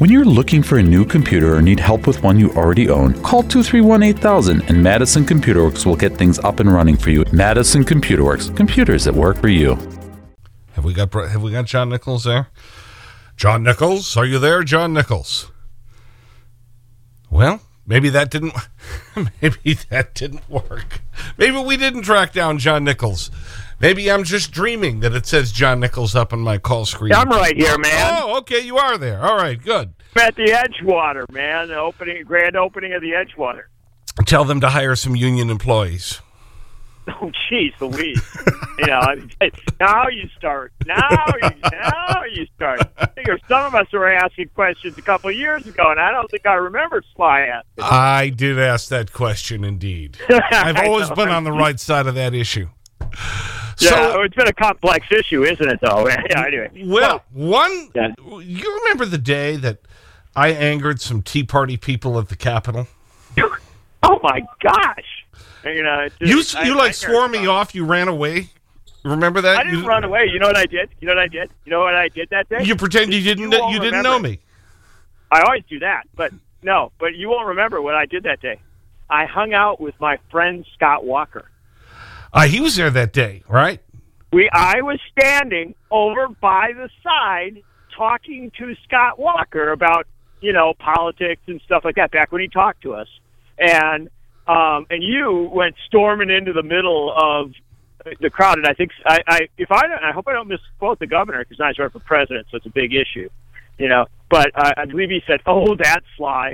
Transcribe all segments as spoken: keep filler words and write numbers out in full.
When you're looking for a new computer or need help with one you already own, call two three one, eight thousand and Madison Computer Works will get things up and running for you. Madison Computer Works, computers that work for you. Have we got have we got John Nichols there? John Nichols, are you there, John Nichols? Well, maybe that didn't maybe that didn't work. Maybe we didn't track down John Nichols. Maybe I'm just dreaming that it says John Nichols up on my call screen. I'm right here, man. Oh, okay, you are there. All right, good. I'm at the Edgewater, man. The opening, grand opening of the Edgewater. Tell them to hire some union employees. Oh, jeez, Louise. You know, now you start. Now you, now you start. I think some of us were asking questions a couple of years ago, and I don't think I remember Sly asking. I did ask that question, indeed. I've always been on the right side of that issue. Yeah, so, it's been a complex issue, isn't it, though? Yeah, anyway. Well, one, yeah. You remember the day that I angered some Tea Party people at the Capitol? Oh, my gosh. You know, just, you, I, you like, I swore me off. You ran away. Remember that? I didn't you, run away. You know what I did? You know what I did? You know what I did that day? You pretend you didn't, you, you didn't know me. I always do that, but no, but you won't remember what I did that day. I hung out with my friend Scott Walker. Uh, he was there that day, right? We, I was standing over by the side talking to Scott Walker about, you know, politics and stuff like that back when he talked to us. And um, and you went storming into the middle of the crowd. And I think, I, I if I don't, I hope I don't misquote the governor because now he's running for president, so it's a big issue, you know. But uh, I believe he said, oh, that's Sly.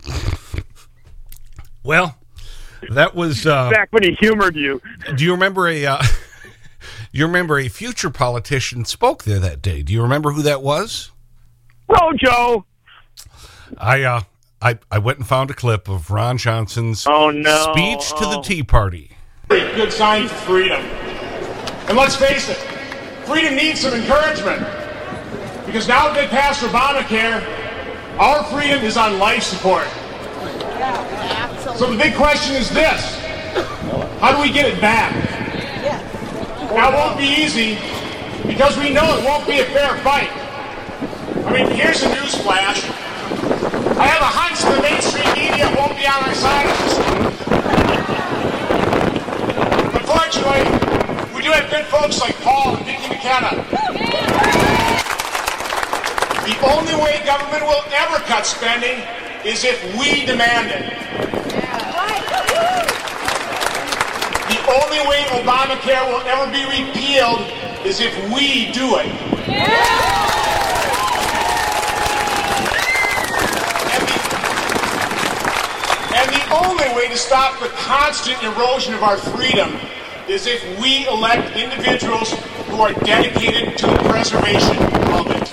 Well, that was uh, back when he humored you. Do you remember a? Uh, you remember a future politician spoke there that day? Do you remember who that was? Oh, Joe. I uh, I I went and found a clip of Ron Johnson's oh, no. speech oh. to the Tea Party. Good sign for freedom. And let's face it, freedom needs some encouragement. Because now that they passed Obamacare, our freedom is on life support. So the big question is this: how do we get it back? Now, it won't be easy because we know it won't be a fair fight. I mean, here's a news flash. I have a hunch the mainstream media won't be on our side of this. Unfortunately, we do have good folks like Paul and Vicki McKenna. The only way government will ever cut spending is if we demand it. The only way Obamacare will ever be repealed is if we do it. And the, and the only way to stop the constant erosion of our freedom is if we elect individuals who are dedicated to the preservation of it.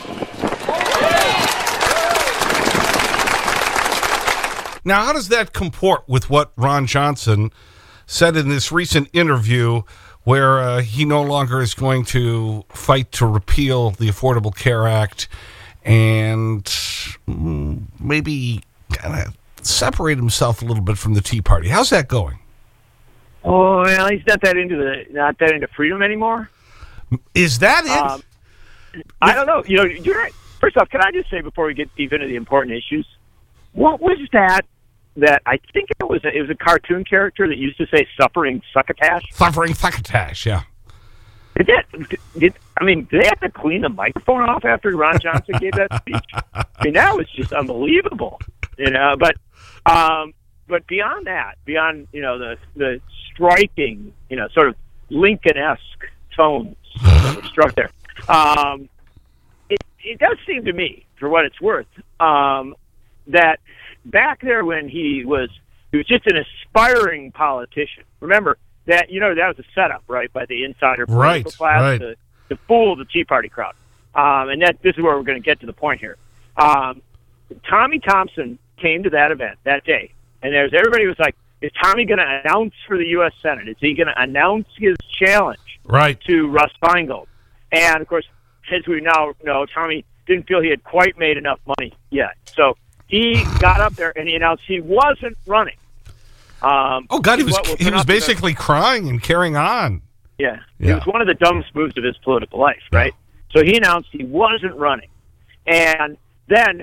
Now, how does that comport with what Ron Johnson said in this recent interview where uh, he no longer is going to fight to repeal the Affordable Care Act and mm, maybe kind of separate himself a little bit from the Tea Party? How's that going? Oh, well, he's not that into the not that into freedom anymore. Is that it? Um, I don't know. You know, you're right. First off, can I just say before we get deep into the important issues, what was that? That I think it was a, it was a cartoon character that used to say "suffering succotash." Suffering succotash, yeah. Did that? Did I mean? Did they have to clean the microphone off after Ron Johnson gave that speech? I mean, that was just unbelievable, you know. But, um, but beyond that, beyond you know the the striking, you know, sort of Lincoln-esque tones that were struck there, um, it it does seem to me, for what it's worth, um, that. Back there when he was, he was just an aspiring politician. Remember that, you know, that was a setup, right, by the insider political right, class right. To, to fool the Tea Party crowd. Um, and that this is where we're going to get to the point here. Um, Tommy Thompson came to that event that day, and there's everybody was like, is Tommy going to announce for the U S Senate? Is he going to announce his challenge right. to Russ Feingold? And, of course, as we now know, Tommy didn't feel he had quite made enough money yet. So he got up there and he announced he wasn't running. Um, oh, God, he was he was basically crying and carrying on. Yeah. yeah. It was one of the dumbest moves of his political life, right? Yeah. So he announced he wasn't running. And then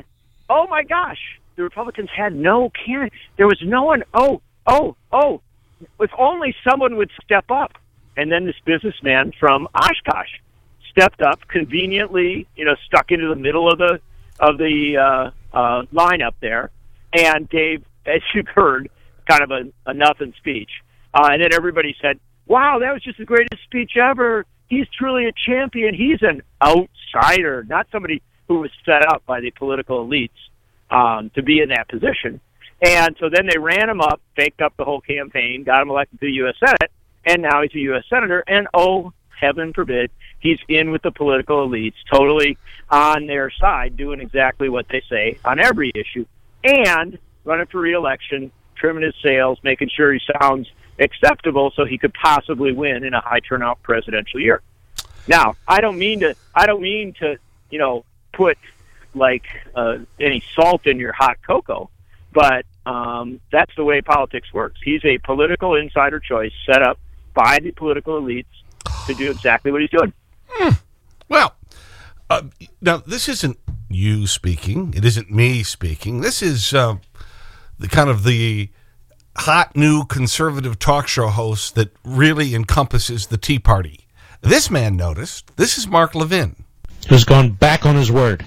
oh my gosh, the Republicans had no candidate. There was no one. Oh, oh, oh. If only someone would step up. And then this businessman from Oshkosh stepped up, conveniently, you know, stuck into the middle of the of the uh, uh, lineup there, and gave, as you've heard, kind of a, a nothing speech. Uh, and then everybody said, "Wow, that was just the greatest speech ever. He's truly a champion. He's an outsider, not somebody who was set up by the political elites um, to be in that position." And so then they ran him up, faked up the whole campaign, got him elected to the U S Senate, and now he's a U S Senator. And oh, heaven forbid, he's in with the political elites, totally on their side, doing exactly what they say on every issue, and running for re-election, trimming his sails, making sure he sounds acceptable so he could possibly win in a high turnout presidential year. Now, I don't mean to, I don't mean to, you know, put like uh, any salt in your hot cocoa, but um, that's the way politics works. He's a political insider choice set up by the political elites to do exactly what he's doing. Hmm. Well, uh, now this isn't you speaking. It isn't me speaking. This is uh, the kind of the hot new conservative talk show host that really encompasses the Tea Party. This man noticed. This is Mark Levin. Who's gone back on his word.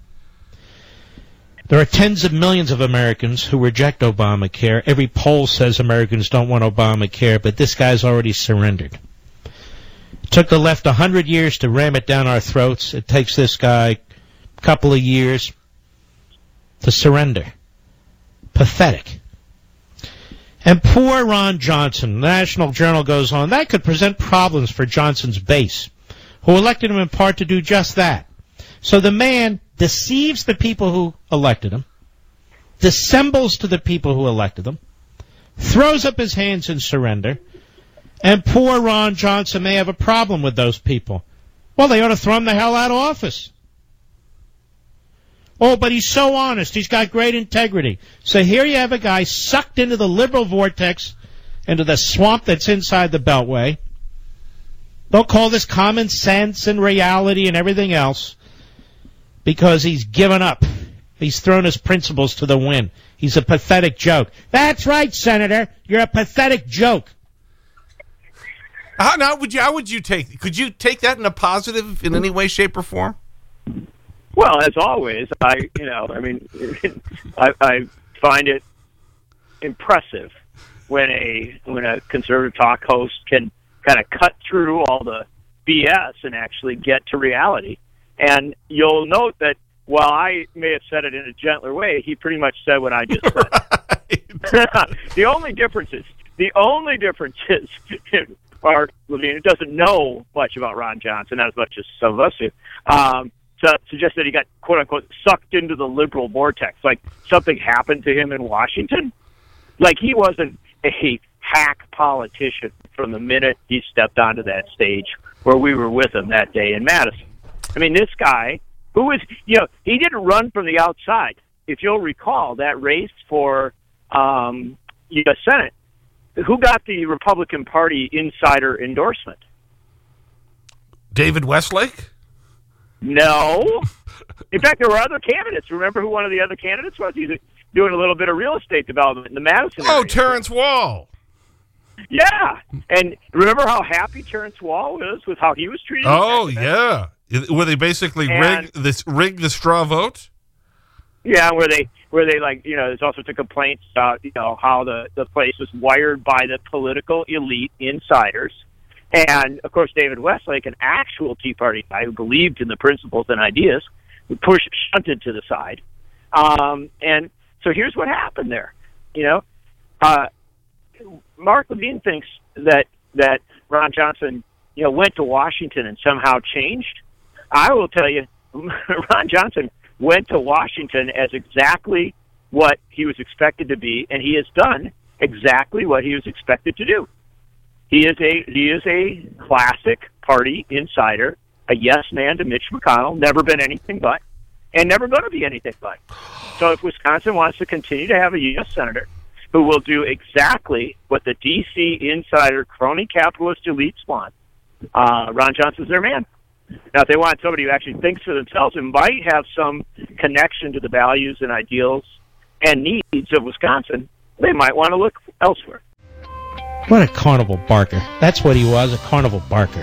There are tens of millions of Americans who reject Obamacare. Every poll says Americans don't want Obamacare, but this guy's already surrendered. It took the left a hundred years to ram it down our throats. It takes this guy a couple of years to surrender. Pathetic. And poor Ron Johnson, the National Journal goes on, that could present problems for Johnson's base, who elected him in part to do just that. So the man deceives the people who elected him, dissembles to the people who elected him, throws up his hands in surrender, and poor Ron Johnson may have a problem with those people. Well, they ought to throw him the hell out of office. Oh, but he's so honest. He's got great integrity. So here you have a guy sucked into the liberal vortex, into the swamp that's inside the Beltway. They'll call this common sense and reality and everything else because he's given up. He's thrown his principles to the wind. He's a pathetic joke. That's right, Senator. You're a pathetic joke. How, now, would you, how would you take, could you take that in a positive in any way, shape, or form? Well, as always, I, you know, I mean, I, I find it impressive when a when a conservative talk host can kind of cut through all the B S and actually get to reality. And you'll note that while I may have said it in a gentler way, he pretty much said what I just said. The only difference is, the only difference is, Mark Levin doesn't know much about Ron Johnson, not as much as some of us do. Um, So suggest that he got, quote-unquote, sucked into the liberal vortex, like something happened to him in Washington. Like he wasn't a hack politician from the minute he stepped onto that stage where we were with him that day in Madison. I mean, this guy, who was, you know, he didn't run from the outside. If you'll recall, that race for um, U S Senate, who got the Republican Party insider endorsement? David Westlake? No. In fact, there were other candidates. Remember who one of the other candidates was? He's doing a little bit of real estate development in the Madison area. Oh, Terrence Wall. Yeah. And remember how happy Terrence Wall was with how he was treated? Oh, yeah. Where they basically rigged this rigged the straw vote? Yeah, where they where they like, you know, there's all sorts of complaints about, you know, how the, the place was wired by the political elite insiders. And, of course, David Westlake, an actual Tea Party guy who believed in the principles and ideas, pushed, shunted to the side. Um, and so here's what happened there. You know, uh, Mark Levin thinks that, that Ron Johnson, you know, went to Washington and somehow changed. I will tell you, Ron Johnson went to Washington as exactly what he was expected to be, and he has done exactly what he was expected to do. He is a he is a classic party insider, a yes man to Mitch McConnell, never been anything but, and never going to be anything but. So if Wisconsin wants to continue to have a U S senator who will do exactly what the D C insider crony capitalist elites want, uh, Ron Johnson's their man. Now, if they want somebody who actually thinks for themselves and might have some connection to the values and ideals and needs of Wisconsin, they might want to look elsewhere. What a carnival barker. That's what he was, a carnival barker.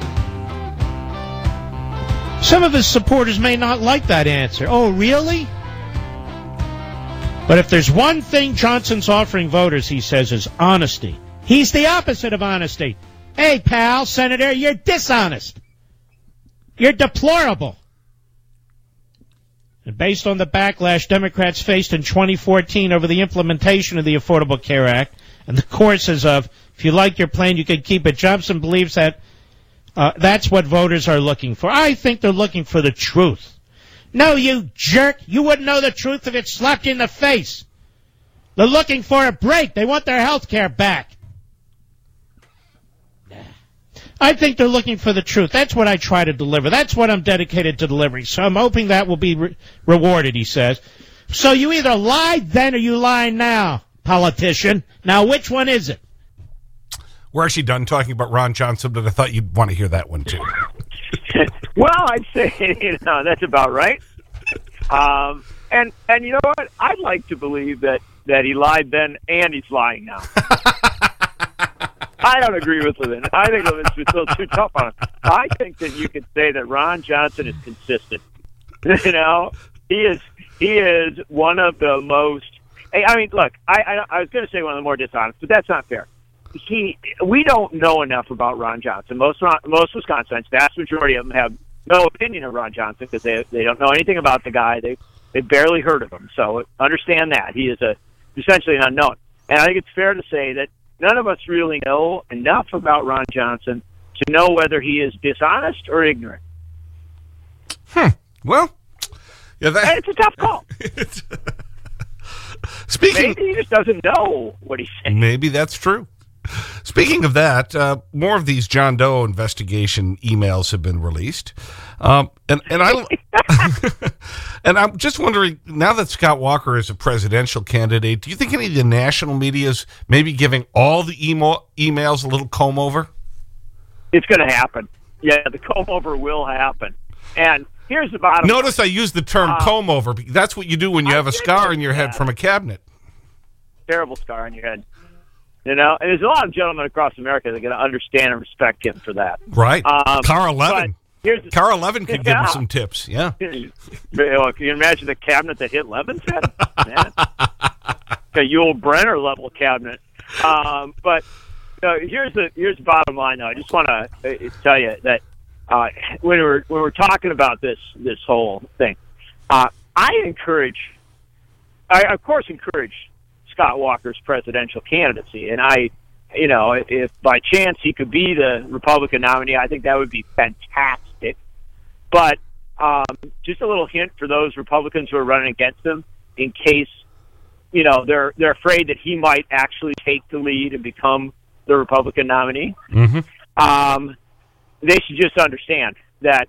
Some of his supporters may not like that answer. Oh, really? But if there's one thing Johnson's offering voters, he says, is honesty. He's the opposite of honesty. Hey, pal, Senator, you're dishonest. You're deplorable. And based on the backlash Democrats faced in twenty fourteen over the implementation of the Affordable Care Act and the courses of, if you like your plan, you can keep it, Johnson believes that uh, that's what voters are looking for. I think they're looking for the truth. No, you jerk. You wouldn't know the truth if it slapped you in the face. They're looking for a break. They want their health care back. I think they're looking for the truth. That's what I try to deliver. That's what I'm dedicated to delivering. So I'm hoping that will be re- rewarded, he says. So you either lied then or you lie now, politician. Now, which one is it? We're actually done talking about Ron Johnson, but I thought you'd want to hear that one, too. Well, I'd say, you know, that's about right. Um, and, and you know what? I'd like to believe that, that he lied then and he's lying now. I don't agree with Levin. I think Levin's a little too tough on him. I think that you could say that Ron Johnson is consistent. You know, he is he is one of the most. I mean, look, I I, I was going to say one of the more dishonest, but that's not fair. He we don't know enough about Ron Johnson. Most most Wisconsinites, vast majority of them, have no opinion of Ron Johnson because they they don't know anything about the guy. They they barely heard of him. So understand that he is a essentially an unknown. And I think it's fair to say that none of us really know enough about Ron Johnson to know whether he is dishonest or ignorant. Hmm. Well, yeah, that... And it's a tough call. Speaking, maybe he just doesn't know what he's saying. Maybe that's true. Speaking of that, uh, more of these John Doe investigation emails have been released. Um, and, and, I, and I'm just wondering, now that Scott Walker is a presidential candidate, do you think any of the national media is maybe giving all the email, emails a little comb over? It's going to happen. Yeah, the comb over will happen. And here's the bottom Notice line. I use the term uh, comb over. Because that's what you do when you have a scar on your head from a cabinet. Terrible scar on your head. You know, and there's a lot of gentlemen across America that are going to understand and respect him for that. Right. Um, Carl Levin. Here's the, Carl Levin could yeah. give him some tips. Yeah. Can you imagine the cabinet that hit Levin's head? Man. A Yul Brenner level cabinet. Um, but uh, here's the here's the bottom line, though. I just want to uh, tell you that uh, when we're when we're talking about this this whole thing, uh, I encourage, I of course encourage Scott Walker's presidential candidacy. And I, you know, if by chance he could be the Republican nominee, I think that would be fantastic. But um, just a little hint for those Republicans who are running against him, in case, you know, they're they're afraid that he might actually take the lead and become the Republican nominee. Mm-hmm. Um, they should just understand that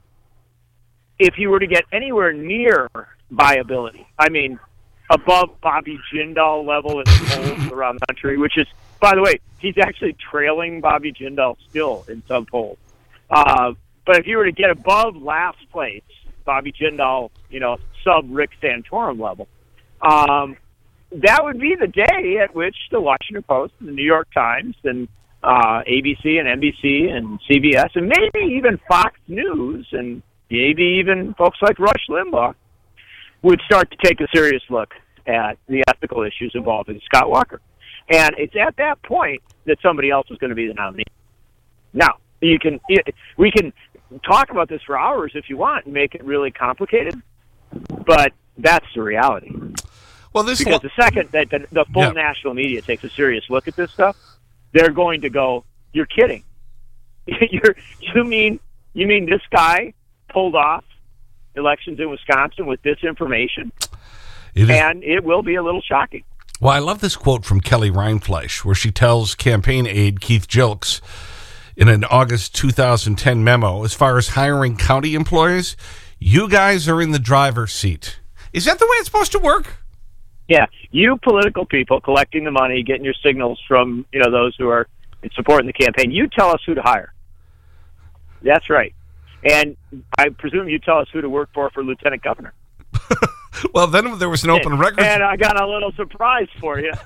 if he were to get anywhere near viability, I mean, above Bobby Jindal level in polls around the country, which is, by the way, he's actually trailing Bobby Jindal still in some polls. Uh, but if you were to get above last place, Bobby Jindal, you know, sub Rick Santorum level, um, that would be the day at which the Washington Post and the New York Times and uh, A B C and N B C and C B S and maybe even Fox News and maybe even folks like Rush Limbaugh would start to take a serious look at the ethical issues involving Scott Walker. And it's at that point that somebody else is going to be the nominee. Now, you can we can talk about this for hours if you want and make it really complicated, but that's the reality. Well, this because the second that the, the full yeah. national media takes a serious look at this stuff, they're going to go, "You're kidding? You're you mean you mean this guy pulled off elections in Wisconsin with this information?" It is, and it will be a little shocking. Well, I love this quote from Kelly Rindfleisch, where she tells campaign aide Keith Jilks in an August two thousand ten memo, as far as hiring county employees, you guys are in the driver's seat. Is that the way it's supposed to work? Yeah, you political people collecting the money, getting your signals from, you know, those who are supporting the campaign, you tell us who to hire. That's right. And I presume you tell us who to work for for lieutenant governor. Well, then there was an open and, records. And I got a little surprise for you.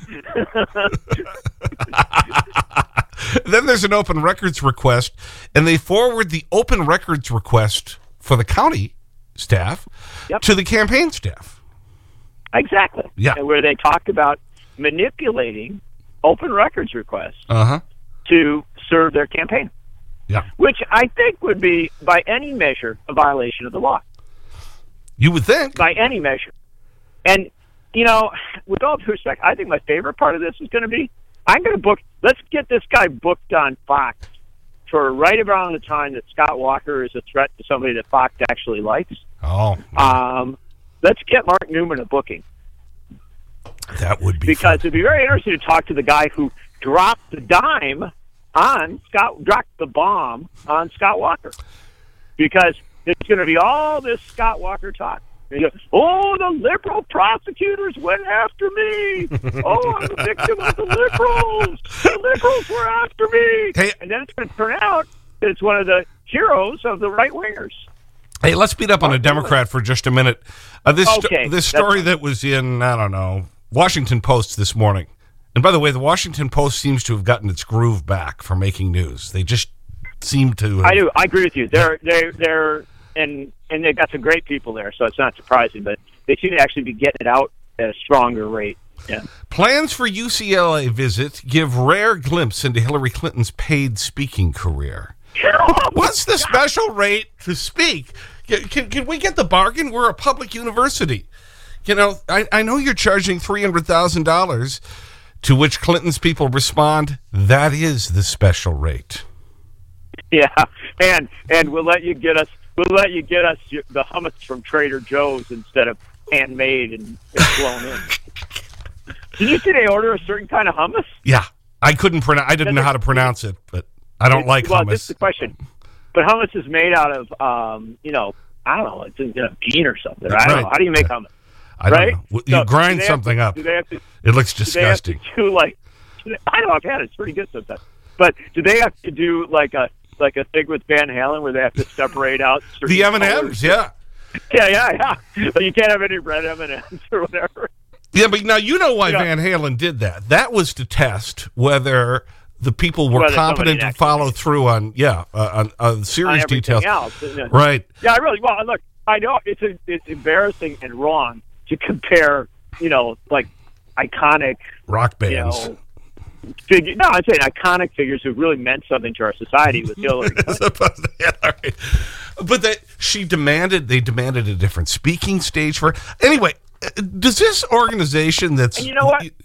Then there's an open records request, and they forward the open records request for the county staff yep. to the campaign staff. Exactly. Yeah. And where they talk about manipulating open records requests uh-huh. to serve their campaign. Yeah. Which I think would be, by any measure, a violation of the law. You would think. By any measure. And, you know, with all due respect, I think my favorite part of this is going to be, I'm going to book, let's get this guy booked on Fox for right around the time that Scott Walker is a threat to somebody that Fox actually likes. Oh. Um, let's get Mark Newman a booking. That would be Because fun. it'd be very interesting to talk to the guy who dropped the dime on Scott, dropped the bomb on Scott Walker. Because there's going to be all this Scott Walker talk. And you go, oh, the liberal prosecutors went after me. Oh, I'm a victim of the liberals. The liberals were after me. Hey. And then it's going to turn out that it's one of the heroes of the right-wingers. Hey, let's beat up on a Democrat for just a minute. Uh, this Okay, sto this story that's- that was in, I don't know, Washington Post this morning. And by the way, the Washington Post seems to have gotten its groove back for making news. They just seem to have, I do. I agree with you. They're they're they're and and they've got some great people there, so it's not surprising. But they seem to actually be getting it out at a stronger rate. Yeah. Plans for U C L A visit give rare glimpse into Hillary Clinton's paid speaking career. What's the special rate to speak? Can, can, can we get the bargain? We're a public university. You know, I, I know you're charging three hundred thousand dollars, to which Clinton's people respond, that is the special rate. Yeah, and and we'll let you get us. We'll let you get us the hummus from Trader Joe's instead of handmade and, and blown in. Did you see they order a certain kind of hummus? Yeah, I couldn't pronounce. I didn't know how to pronounce it, but I don't like well, hummus. This is the question. But hummus is made out of, um, you know, I don't know, it's in a bean or something. I don't right. know. How do you make hummus? I don't right? know. You So, grind do they something have up. to, do they have to, It looks do they have to disgusting. do like? do they- I don't know. I've had it. It's pretty good sometimes. But do they have to do like a like a thing with Van Halen where they have to separate out certain The M and M's, colors? yeah. Yeah, yeah, yeah. But you can't have any red M and M's or whatever. Yeah, but now you know why Yeah. Van Halen did that. That was to test whether the people were Whether competent to somebody follow through on, yeah, uh, on, on series On everything details. else, isn't it? Right. Yeah, I really. Well, look, I know it's a, it's embarrassing and wrong to compare, you know, like iconic, Rock you bands. know, figure. No, I'm saying iconic figures who really meant something to our society with Hillary Clinton. Yeah, all right. But that she demanded, they demanded a different speaking stage for her. Anyway, uh, does this organization that's... And you know what?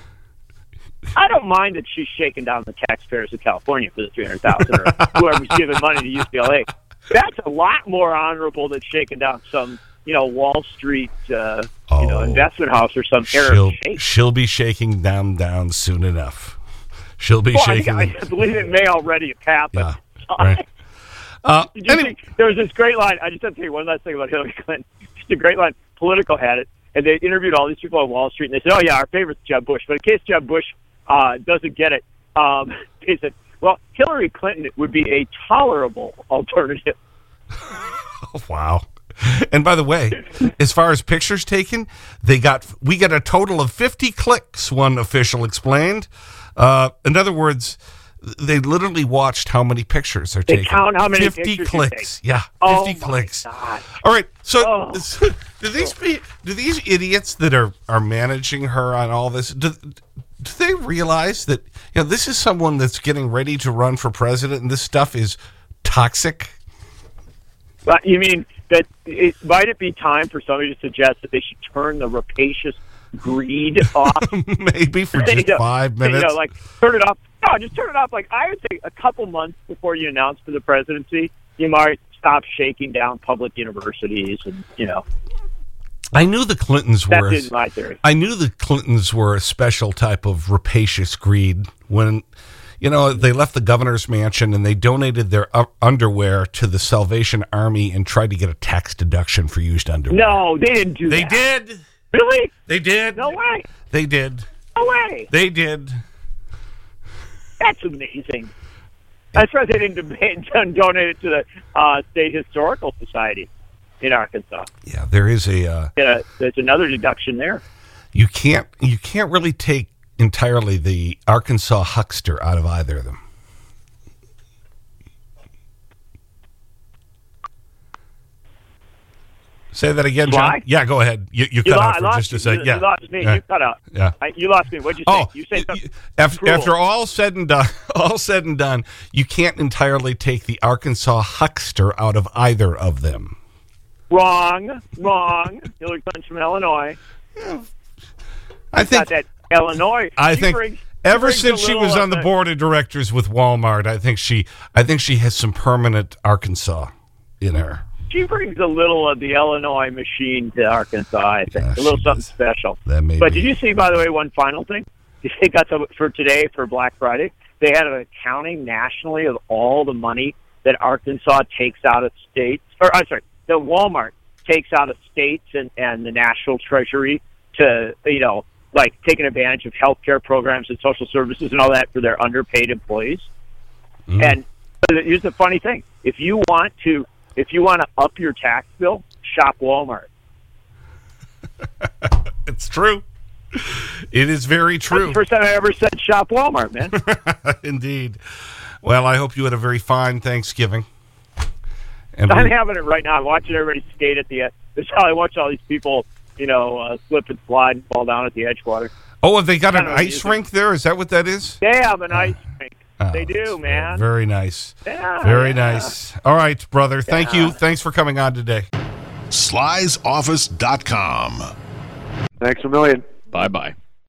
I don't mind that she's shaking down the taxpayers of California for the three hundred thousand or whoever's giving money to U C L A. That's a lot more honorable than shaking down some, you know, Wall Street, uh, Oh, you know, investment house or some Arab she'll, sheikh. she'll be shaking them down soon enough. She'll be Well, shaking I, them. I believe it may already have happened. Yeah, right. Uh, Did you anyway, see, there was this great line. I just have to tell you one last thing about Hillary Clinton. Just a great line. Politico had it, and they interviewed all these people on Wall Street, and they said, "Oh yeah, our favorite's Jeb Bush." But in case Jeb Bush uh, doesn't get it, um, they said, "Well, Hillary Clinton would be a tolerable alternative." wow. And by the way, as far as pictures taken, they got we got a total of fifty clicks, one official explained. Uh, in other words, they literally watched how many pictures are They taken. count how many fifty pictures you clicks. take. Yeah, Oh, fifty my clicks. God. All right. So, Oh. so do these be, do these idiots that are are managing her on all this do, do they realize that, you know, this is someone that's getting ready to run for president and this stuff is toxic? But you mean that it might it be time for somebody to suggest that they should turn the rapacious greed off? Maybe for You just know, five minutes. You know, like turn it off. No, just turn it off. Like I would say, a couple months before you announce for the presidency, you might stop shaking down public universities, and you know. I knew the Clintons That were. is my theory. I knew the Clintons were a special type of rapacious greed when, you know, they left the governor's mansion and they donated their u- underwear to the Salvation Army and tried to get a tax deduction for used underwear. No, they didn't do They that. did. Really? They did. No way. They did. No way. They did. That's amazing. That's right. They didn't debate, donate it to the uh, State Historical Society in Arkansas. Yeah, there is a... Uh, yeah, there's another deduction there. You can't, you can't really take entirely the Arkansas huckster out of either of them. Say that again, John. Why? Yeah, go ahead. You, you, You cut lo- out for lost just a me. second. You, Yeah. you lost me. Yeah. You cut out. Yeah. I, you lost me. What'd you say? Oh, you say something after, cruel. after all said and done, all said and done, you can't entirely take the Arkansas huckster out of either of them. Wrong. Wrong. Hillary Clinton's from Illinois. I think Got that Illinois. I she think brings, she ever brings since a she little was of on the board of directors with Walmart, I think she I think she has some permanent Arkansas in her. She brings a little of the Illinois machine to Arkansas, I think. Yeah, a little she something does. special. That may But be. did you see, by the way, one final thing? They got the, for today, for Black Friday, they had an accounting nationally of all the money that Arkansas takes out of states, or I'm sorry, that Walmart takes out of states and, and the national treasury to, you know, like taking advantage of healthcare programs and social services and all that for their underpaid employees. Mm. And here's the funny thing: if you want to, if you want to up your tax bill, shop Walmart. It's true. It is very That's true. the first time I ever said shop Walmart, man. Indeed. Well, I hope you had a very fine Thanksgiving. And I'm we- having it right now. I'm watching everybody skate at the edge. That's how I watch all these people, you know, uh, slip and slide and fall down at the Edgewater. oh, have they got an I don't know, ice you- rink there? Is that what that is? They have an ice rink. Oh, They do, that's man. Very nice. Yeah, Very yeah. nice. All right, brother. Thank Yeah. you. Thanks for coming on today. Sly's Office dot com. Thanks a million. Bye-bye.